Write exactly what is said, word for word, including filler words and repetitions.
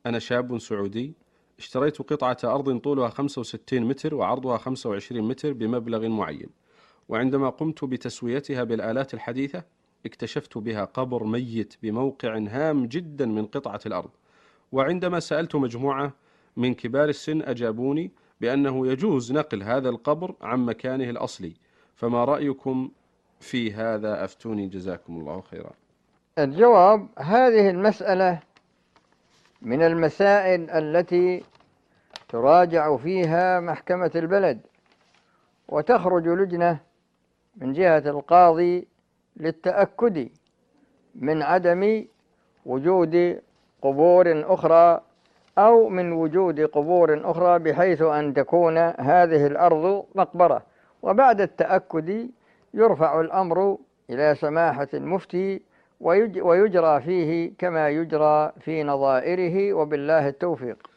أنا شاب سعودي اشتريت قطعة أرض طولها خمسة وستين متر وعرضها خمسة وعشرين متر بمبلغ معين، وعندما قمت بتسويتها بالآلات الحديثة اكتشفت بها قبر ميت بموقع هام جدا من قطعة الأرض. وعندما سألت مجموعة من كبار السن أجابوني بأنه يجوز نقل هذا القبر عن مكانه الأصلي. فما رأيكم في هذا؟ أفتوني جزاكم الله خيرا. الجواب: هذه المسألة من المسائل التي تراجع فيها محكمة البلد، وتخرج لجنة من جهة القاضي للتأكد من عدم وجود قبور أخرى أو من وجود قبور أخرى بحيث أن تكون هذه الأرض مقبرة. وبعد التأكد يرفع الأمر إلى سماحة المفتي ويجرى فيه كما يجرى في نظائره، وبالله التوفيق.